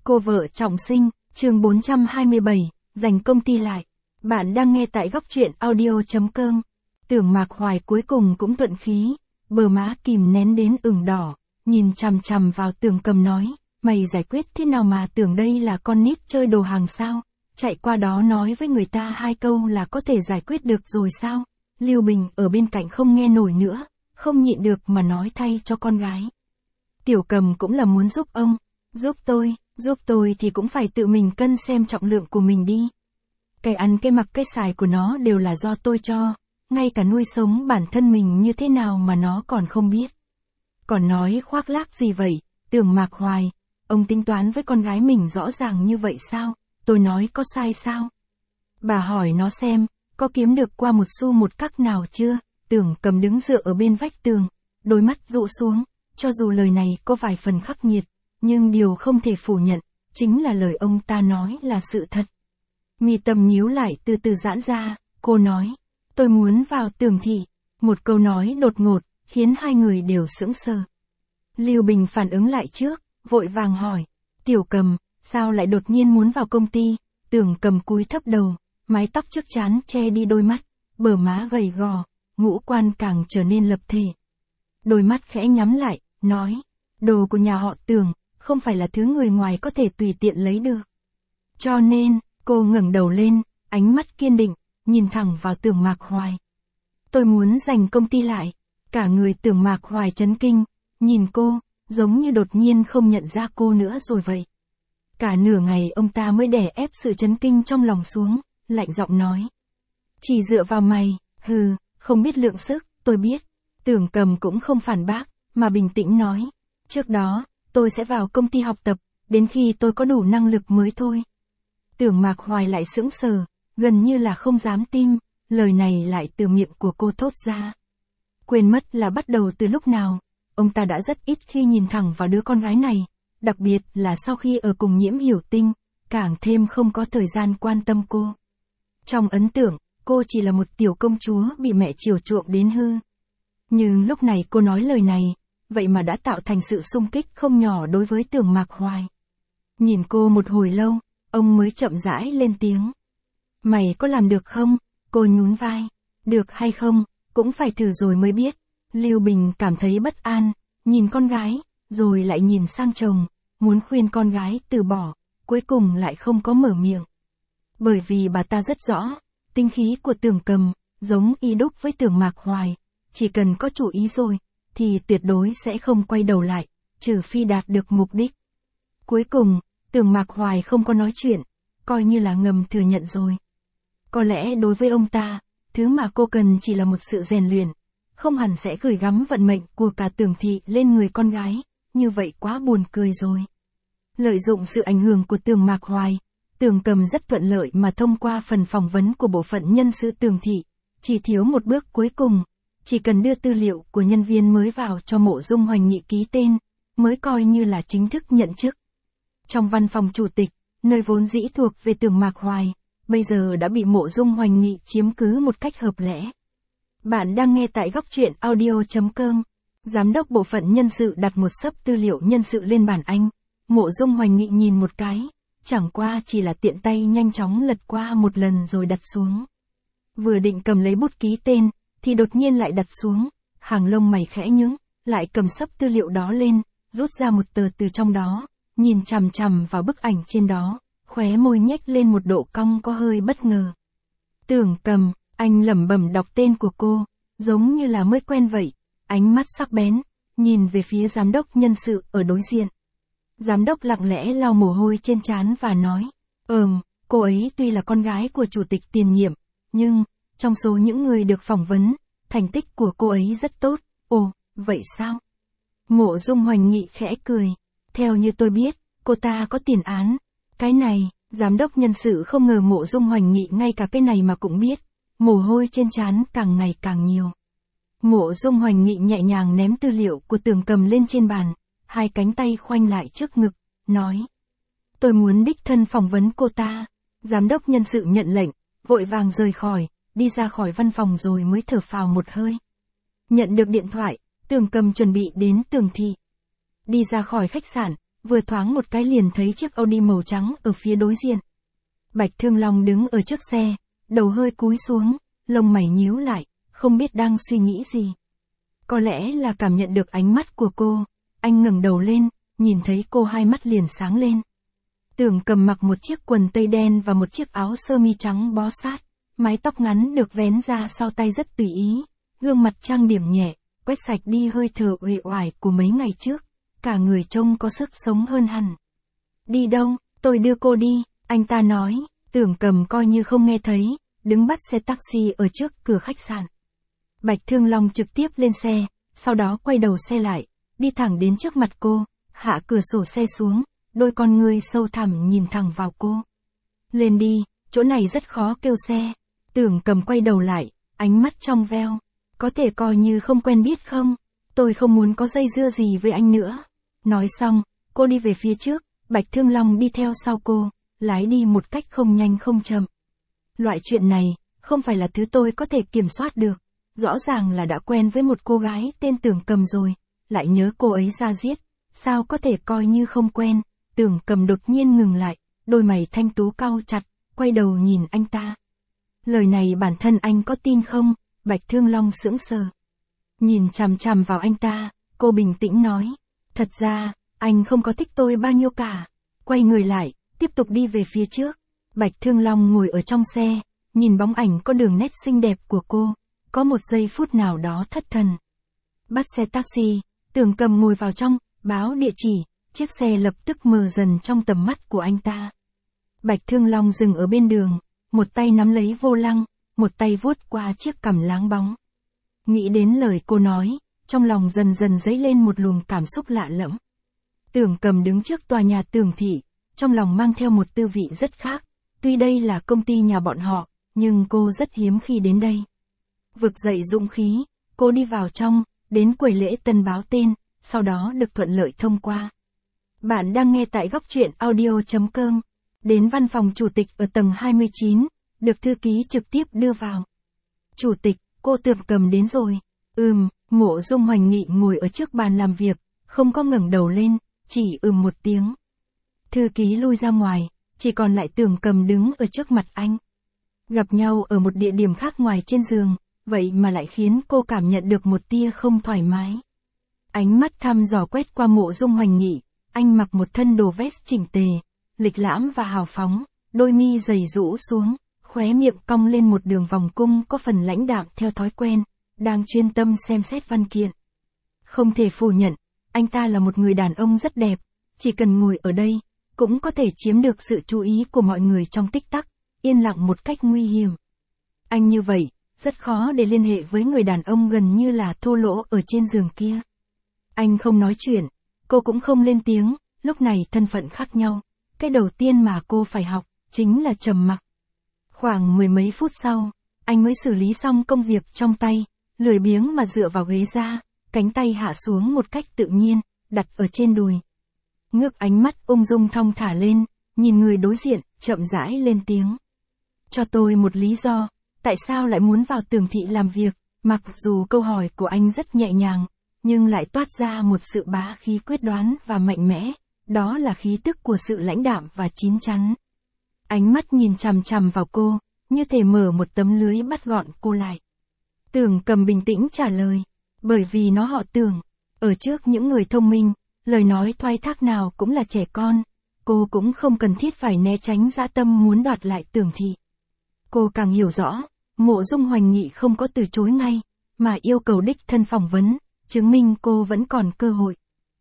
Cô vợ trọng sinh, chương 427, giành công ty lại. Bạn đang nghe tại góc truyện audio.com. Tưởng Mạc Hoài cuối cùng cũng thuận khí, bờ má kìm nén đến ửng đỏ, nhìn chằm chằm vào Tưởng Cầm nói, mày giải quyết thế nào mà tưởng đây là con nít chơi đồ hàng sao? Chạy qua đó nói với người ta 2 câu là có thể giải quyết được rồi sao? Lưu Bình ở bên cạnh không nghe nổi nữa, không nhịn được mà nói thay cho con gái. Tiểu Cầm cũng là muốn giúp ông, giúp tôi thì cũng phải tự mình cân xem trọng lượng của mình đi. Cái ăn cái mặc cái xài của nó đều là do tôi cho, ngay cả nuôi sống bản thân mình như thế nào mà nó còn không biết. Còn nói khoác lác gì vậy, Tưởng Mạc Hoài, ông tính toán với con gái mình rõ ràng như vậy sao, tôi nói có sai sao? Bà hỏi nó xem, có kiếm được qua 1 xu 1 cắc nào chưa? Tưởng Cầm đứng dựa ở bên vách tường, đôi mắt dụ xuống, cho dù lời này có vài phần khắc nghiệt, nhưng điều không thể phủ nhận, chính là lời ông ta nói là sự thật. Mi tâm nhíu lại từ từ giãn ra, cô nói, tôi muốn vào Tưởng thị. Một câu nói đột ngột, khiến hai người đều sững sờ. Lưu Bình phản ứng lại trước, vội vàng hỏi, Tiểu Cầm, sao lại đột nhiên muốn vào công ty? Tưởng Cầm cúi thấp đầu, mái tóc trước trán che đi đôi mắt, bờ má gầy gò, ngũ quan càng trở nên lập thể. Đôi mắt khẽ nhắm lại, nói, đồ của nhà họ Tưởng, không phải là thứ người ngoài có thể tùy tiện lấy được. Cho nên, cô ngẩng đầu lên, ánh mắt kiên định, nhìn thẳng vào Tưởng Mạc Hoài. Tôi muốn giành công ty lại. Cả người Tưởng Mạc Hoài chấn kinh, nhìn cô, giống như đột nhiên không nhận ra cô nữa rồi vậy. Cả nửa ngày ông ta mới đè ép sự chấn kinh trong lòng xuống, lạnh giọng nói. Chỉ dựa vào mày, không biết lượng sức, tôi biết. Tưởng Cầm cũng không phản bác, mà bình tĩnh nói. Trước đó, tôi sẽ vào công ty học tập, đến khi tôi có đủ năng lực mới thôi. Tưởng Mạc Hoài lại sững sờ, gần như là không dám tin, lời này lại từ miệng của cô thốt ra. Quên mất là bắt đầu từ lúc nào, ông ta đã rất ít khi nhìn thẳng vào đứa con gái này, đặc biệt là sau khi ở cùng Nhiễm Hiểu Tinh, càng thêm không có thời gian quan tâm cô. Trong ấn tượng, cô chỉ là một tiểu công chúa bị mẹ chiều chuộng đến hư. Nhưng lúc này cô nói lời này, vậy mà đã tạo thành sự xung kích không nhỏ đối với Tưởng Mạc Hoài. Nhìn cô một hồi lâu, ông mới chậm rãi lên tiếng. Mày có làm được không? Cô nhún vai. Được hay không, cũng phải thử rồi mới biết. Lưu Bình cảm thấy bất an, nhìn con gái, rồi lại nhìn sang chồng, muốn khuyên con gái từ bỏ, cuối cùng lại không có mở miệng. Bởi vì bà ta rất rõ, tinh khí của Tưởng Cầm, giống y đúc với Tưởng Mạc Hoài, chỉ cần có chủ ý rồi, thì tuyệt đối sẽ không quay đầu lại, trừ phi đạt được mục đích. Cuối cùng, Tưởng Mạc Hoài không có nói chuyện, coi như là ngầm thừa nhận rồi. Có lẽ đối với ông ta, thứ mà cô cần chỉ là một sự rèn luyện, không hẳn sẽ gửi gắm vận mệnh của cả Tưởng thị lên người con gái, như vậy quá buồn cười rồi. Lợi dụng sự ảnh hưởng của Tưởng Mạc Hoài, Tưởng Cầm rất thuận lợi mà thông qua phần phỏng vấn của bộ phận nhân sự Tưởng thị, chỉ thiếu một bước cuối cùng, chỉ cần đưa tư liệu của nhân viên mới vào cho Mộ Dung Hoành Nghị ký tên, mới coi như là chính thức nhận chức. Trong văn phòng chủ tịch, nơi vốn dĩ thuộc về Tưởng Mạc Hoài, bây giờ đã bị Mộ Dung Hoành Nghị chiếm cứ một cách hợp lẽ. Bạn đang nghe tại góc truyện audio.com. Giám đốc bộ phận nhân sự đặt một xấp tư liệu nhân sự lên bàn anh. Mộ Dung Hoành Nghị nhìn một cái, chẳng qua chỉ là tiện tay nhanh chóng lật qua một lần rồi đặt xuống. Vừa định cầm lấy bút ký tên, thì đột nhiên lại đặt xuống, hàng lông mày khẽ nhướng, lại cầm xấp tư liệu đó lên, rút ra một tờ từ trong đó, nhìn chằm chằm vào bức ảnh trên đó, khóe môi nhếch lên một độ cong có hơi bất ngờ. Tưởng Cầm, anh lẩm bẩm đọc tên của cô, giống như là mới quen vậy, ánh mắt sắc bén, nhìn về phía giám đốc nhân sự ở đối diện. Giám đốc lặng lẽ lau mồ hôi trên trán và nói, cô ấy tuy là con gái của chủ tịch tiền nhiệm, nhưng, trong số những người được phỏng vấn, thành tích của cô ấy rất tốt. Ồ, vậy sao? Mộ Dung Hoành Nghị khẽ cười, theo như tôi biết, cô ta có tiền án. Cái này, giám đốc nhân sự không ngờ Mộ Dung Hoành Nghị ngay cả cái này mà cũng biết, mồ hôi trên trán càng ngày càng nhiều. Mộ Dung Hoành Nghị nhẹ nhàng ném tư liệu của Tưởng Cầm lên trên bàn, hai cánh tay khoanh lại trước ngực, nói. Tôi muốn đích thân phỏng vấn cô ta. Giám đốc nhân sự nhận lệnh, vội vàng rời khỏi, đi ra khỏi văn phòng rồi mới thở phào một hơi. Nhận được điện thoại, Tưởng Cầm chuẩn bị đến Tưởng thị. Đi ra khỏi khách sạn, vừa thoáng một cái liền thấy chiếc Audi màu trắng ở phía đối diện. Bạch Thương Long đứng ở trước xe, đầu hơi cúi xuống, lông mày nhíu lại, không biết đang suy nghĩ gì. Có lẽ là cảm nhận được ánh mắt của cô, anh ngẩng đầu lên, nhìn thấy cô hai mắt liền sáng lên. Tưởng Cầm mặc một chiếc quần tây đen và một chiếc áo sơ mi trắng bó sát, mái tóc ngắn được vén ra sau tay rất tùy ý, gương mặt trang điểm nhẹ, quét sạch đi hơi thở uể oải của mấy ngày trước, cả người trông có sức sống hơn hẳn. Đi đâu, tôi đưa cô đi, anh ta nói. Tưởng Cầm coi như không nghe thấy, đứng bắt xe taxi ở trước cửa khách sạn. Bạch Thương Long trực tiếp lên xe, sau đó quay đầu xe lại, đi thẳng đến trước mặt cô, hạ cửa sổ xe xuống, đôi con ngươi sâu thẳm nhìn thẳng vào cô. Lên đi, chỗ này rất khó kêu xe. Tưởng Cầm quay đầu lại, ánh mắt trong veo. Có thể coi như không quen biết không? Tôi không muốn có dây dưa gì với anh nữa. Nói xong, cô đi về phía trước, Bạch Thương Long đi theo sau cô, lái đi một cách không nhanh không chậm. Loại chuyện này, không phải là thứ tôi có thể kiểm soát được. Rõ ràng là đã quen với một cô gái tên Tưởng Cầm rồi, lại nhớ cô ấy ra giết. Sao có thể coi như không quen? Tưởng Cầm đột nhiên ngừng lại, đôi mày thanh tú cau chặt, quay đầu nhìn anh ta. Lời này bản thân anh có tin không? Bạch Thương Long sững sờ. Nhìn chằm chằm vào anh ta, cô bình tĩnh nói. Thật ra, anh không có thích tôi bao nhiêu cả. Quay người lại, tiếp tục đi về phía trước. Bạch Thương Long ngồi ở trong xe, nhìn bóng ảnh có đường nét xinh đẹp của cô, có một giây phút nào đó thất thần. Bắt xe taxi, Tưởng Cầm ngồi vào trong, báo địa chỉ, chiếc xe lập tức mờ dần trong tầm mắt của anh ta. Bạch Thương Long dừng ở bên đường, một tay nắm lấy vô lăng, một tay vuốt qua chiếc cằm láng bóng. Nghĩ đến lời cô nói, trong lòng dần dần dấy lên một luồng cảm xúc lạ lẫm. Tưởng Cầm đứng trước tòa nhà Tưởng thị, trong lòng mang theo một tư vị rất khác. Tuy đây là công ty nhà bọn họ, nhưng cô rất hiếm khi đến đây. Vực dậy dũng khí, cô đi vào trong, đến quầy lễ tân báo tên, sau đó được thuận lợi thông qua. Bạn đang nghe tại góc truyện audio.com. Đến văn phòng chủ tịch ở tầng 29, được thư ký trực tiếp đưa vào. Chủ tịch, cô Tưởng Cầm đến rồi. Mộ Dung Hoành Nghị ngồi ở trước bàn làm việc, không có ngẩng đầu lên, chỉ một tiếng. Thư ký lui ra ngoài, chỉ còn lại Tưởng Cầm đứng ở trước mặt anh. Gặp nhau ở một địa điểm khác ngoài trên giường, vậy mà lại khiến cô cảm nhận được một tia không thoải mái. Ánh mắt thăm dò quét qua Mộ Dung Hoành Nghị, anh mặc một thân đồ vest chỉnh tề, lịch lãm và hào phóng, đôi mi dày rũ xuống, khóe miệng cong lên một đường vòng cung có phần lãnh đạm theo thói quen, đang chuyên tâm xem xét văn kiện. Không thể phủ nhận, anh ta là một người đàn ông rất đẹp, chỉ cần ngồi ở đây, cũng có thể chiếm được sự chú ý của mọi người trong tích tắc, yên lặng một cách nguy hiểm. Anh như vậy, rất khó để liên hệ với người đàn ông gần như là thô lỗ ở trên giường kia. Anh không nói chuyện, cô cũng không lên tiếng, lúc này thân phận khác nhau. Cái đầu tiên mà cô phải học, chính là trầm mặc. Khoảng mười mấy phút sau, anh mới xử lý xong công việc trong tay, lười biếng mà dựa vào ghế ra, cánh tay hạ xuống một cách tự nhiên, đặt ở trên đùi. Ngước ánh mắt ung dung thong thả lên, nhìn người đối diện, chậm rãi lên tiếng. Cho tôi một lý do, tại sao lại muốn vào Tưởng thị làm việc, mặc dù câu hỏi của anh rất nhẹ nhàng, nhưng lại toát ra một sự bá khí quyết đoán và mạnh mẽ, đó là khí tức của sự lãnh đạm và chín chắn. Ánh mắt nhìn chằm chằm vào cô, như thể mở một tấm lưới bắt gọn cô lại. Tưởng Cầm bình tĩnh trả lời, bởi vì nó họ Tưởng, ở trước những người thông minh, lời nói thoái thác nào cũng là trẻ con, cô cũng không cần thiết phải né tránh dã tâm muốn đoạt lại Tưởng thị. Cô càng hiểu rõ, Mộ Dung Hoành Nghị không có từ chối ngay, mà yêu cầu đích thân phỏng vấn, chứng minh cô vẫn còn cơ hội.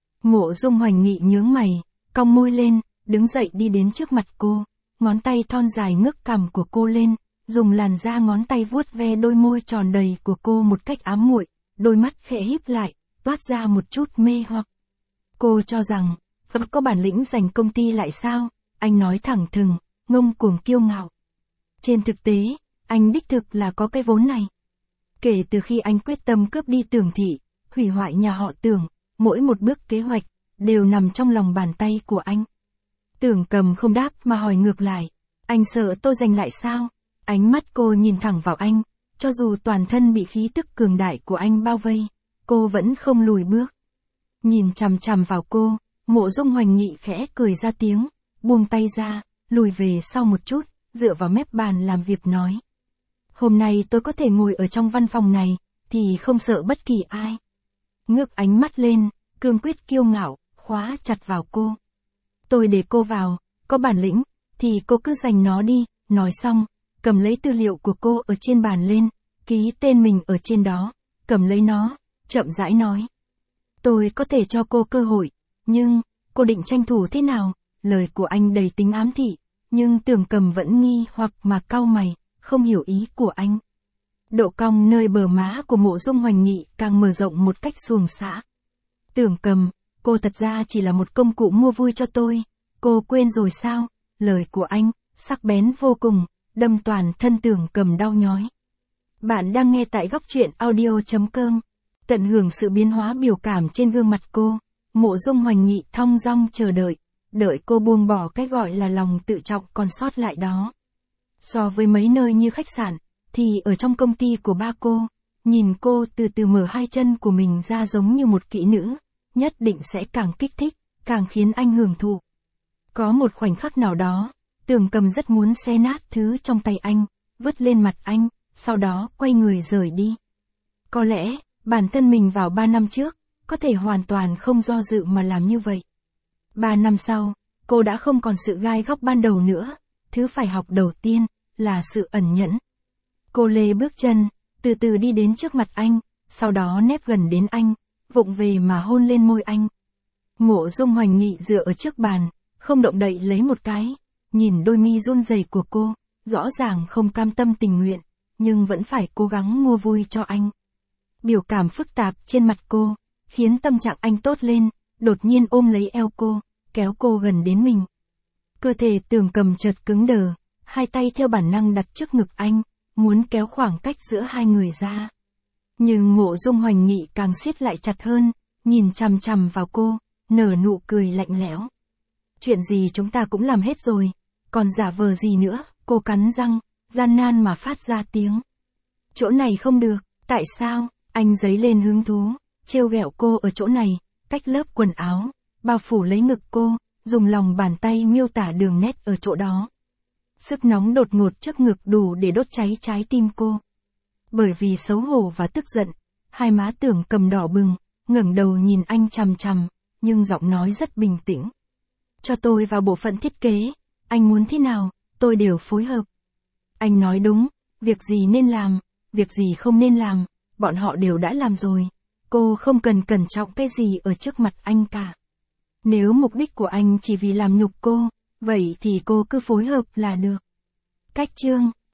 Mộ Dung Hoành Nghị nhướng mày, cong môi lên, đứng dậy đi đến trước mặt cô, ngón tay thon dài ngước cằm của cô lên, dùng làn da ngón tay vuốt ve đôi môi tròn đầy của cô một cách ám muội, đôi mắt khẽ híp lại, toát ra một chút mê hoặc. Cô cho rằng, vẫn có bản lĩnh giành công ty lại sao? Anh nói thẳng thừng, ngông cuồng kiêu ngạo. Trên thực tế, anh đích thực là có cái vốn này. Kể từ khi anh quyết tâm cướp đi Tưởng thị, hủy hoại nhà họ Tưởng, mỗi một bước kế hoạch, đều nằm trong lòng bàn tay của anh. Tưởng Cầm không đáp mà hỏi ngược lại, anh sợ tôi giành lại sao? Ánh mắt cô nhìn thẳng vào anh, cho dù toàn thân bị khí tức cường đại của anh bao vây, cô vẫn không lùi bước. Nhìn chằm chằm vào cô, Mộ Dung Hoành Nghị khẽ cười ra tiếng, buông tay ra, lùi về sau một chút, dựa vào mép bàn làm việc nói. Hôm nay tôi có thể ngồi ở trong văn phòng này, thì không sợ bất kỳ ai. Ngước ánh mắt lên, cương quyết kiêu ngạo, khóa chặt vào cô. Tôi để cô vào, có bản lĩnh, thì cô cứ giành nó đi, nói xong, cầm lấy tư liệu của cô ở trên bàn lên, ký tên mình ở trên đó, cầm lấy nó, chậm rãi nói. Tôi có thể cho cô cơ hội, nhưng, cô định tranh thủ thế nào? Lời của anh đầy tính ám thị, nhưng Tưởng Cầm vẫn nghi hoặc mà cau mày, không hiểu ý của anh. Độ cong nơi bờ má của Mộ Dung Hoành Nghị càng mở rộng một cách xuồng xã. Tưởng Cầm, cô thật ra chỉ là một công cụ mua vui cho tôi, cô quên rồi sao? Lời của anh, sắc bén vô cùng, đâm toàn thân Tưởng Cầm đau nhói. Bạn đang nghe tại góc truyện audio.com. Tận hưởng sự biến hóa biểu cảm trên gương mặt cô, Mộ Dung Hoành Nghị thong dong chờ đợi, đợi cô buông bỏ cái gọi là lòng tự trọng còn sót lại đó. So với mấy nơi như khách sạn, thì ở trong công ty của ba cô, nhìn cô từ từ mở hai chân của mình ra giống như một kỹ nữ, nhất định sẽ càng kích thích, càng khiến anh hưởng thụ. Có một khoảnh khắc nào đó, Tưởng Cầm rất muốn xé nát thứ trong tay anh, vứt lên mặt anh, sau đó quay người rời đi. Có lẽ, bản thân mình vào 3 năm trước, có thể hoàn toàn không do dự mà làm như vậy. 3 năm sau, cô đã không còn sự gai góc ban đầu nữa, thứ phải học đầu tiên, là sự ẩn nhẫn. Cô lê bước chân, từ từ đi đến trước mặt anh, sau đó nép gần đến anh, vụng về mà hôn lên môi anh. Mộ Dung Hoành Nghị dựa ở trước bàn, không động đậy lấy một cái, nhìn đôi mi run rẩy của cô, rõ ràng không cam tâm tình nguyện, nhưng vẫn phải cố gắng mua vui cho anh. Biểu cảm phức tạp trên mặt cô, khiến tâm trạng anh tốt lên, đột nhiên ôm lấy eo cô, kéo cô gần đến mình. Cơ thể Tưởng Cầm chợt cứng đờ, hai tay theo bản năng đặt trước ngực anh, muốn kéo khoảng cách giữa hai người ra. Nhưng Mộ Dung Hoành Nghị càng siết lại chặt hơn, nhìn chằm chằm vào cô, nở nụ cười lạnh lẽo. Chuyện gì chúng ta cũng làm hết rồi, còn giả vờ gì nữa? Cô cắn răng, gian nan mà phát ra tiếng. Chỗ này không được, tại sao? Anh giấy lên hứng thú, trêu ghẹo cô ở chỗ này, cách lớp quần áo, bao phủ lấy ngực cô, dùng lòng bàn tay miêu tả đường nét ở chỗ đó. Sức nóng đột ngột trước ngực đủ để đốt cháy trái tim cô. Bởi vì xấu hổ và tức giận, hai má Tưởng Cầm đỏ bừng, ngẩng đầu nhìn anh chằm chằm, nhưng giọng nói rất bình tĩnh. Cho tôi vào bộ phận thiết kế, anh muốn thế nào, tôi đều phối hợp. Anh nói đúng, việc gì nên làm, việc gì không nên làm, bọn họ đều đã làm rồi. Cô không cần cẩn trọng cái gì ở trước mặt anh cả. Nếu mục đích của anh chỉ vì làm nhục cô, vậy thì cô cứ phối hợp là được. Cách chương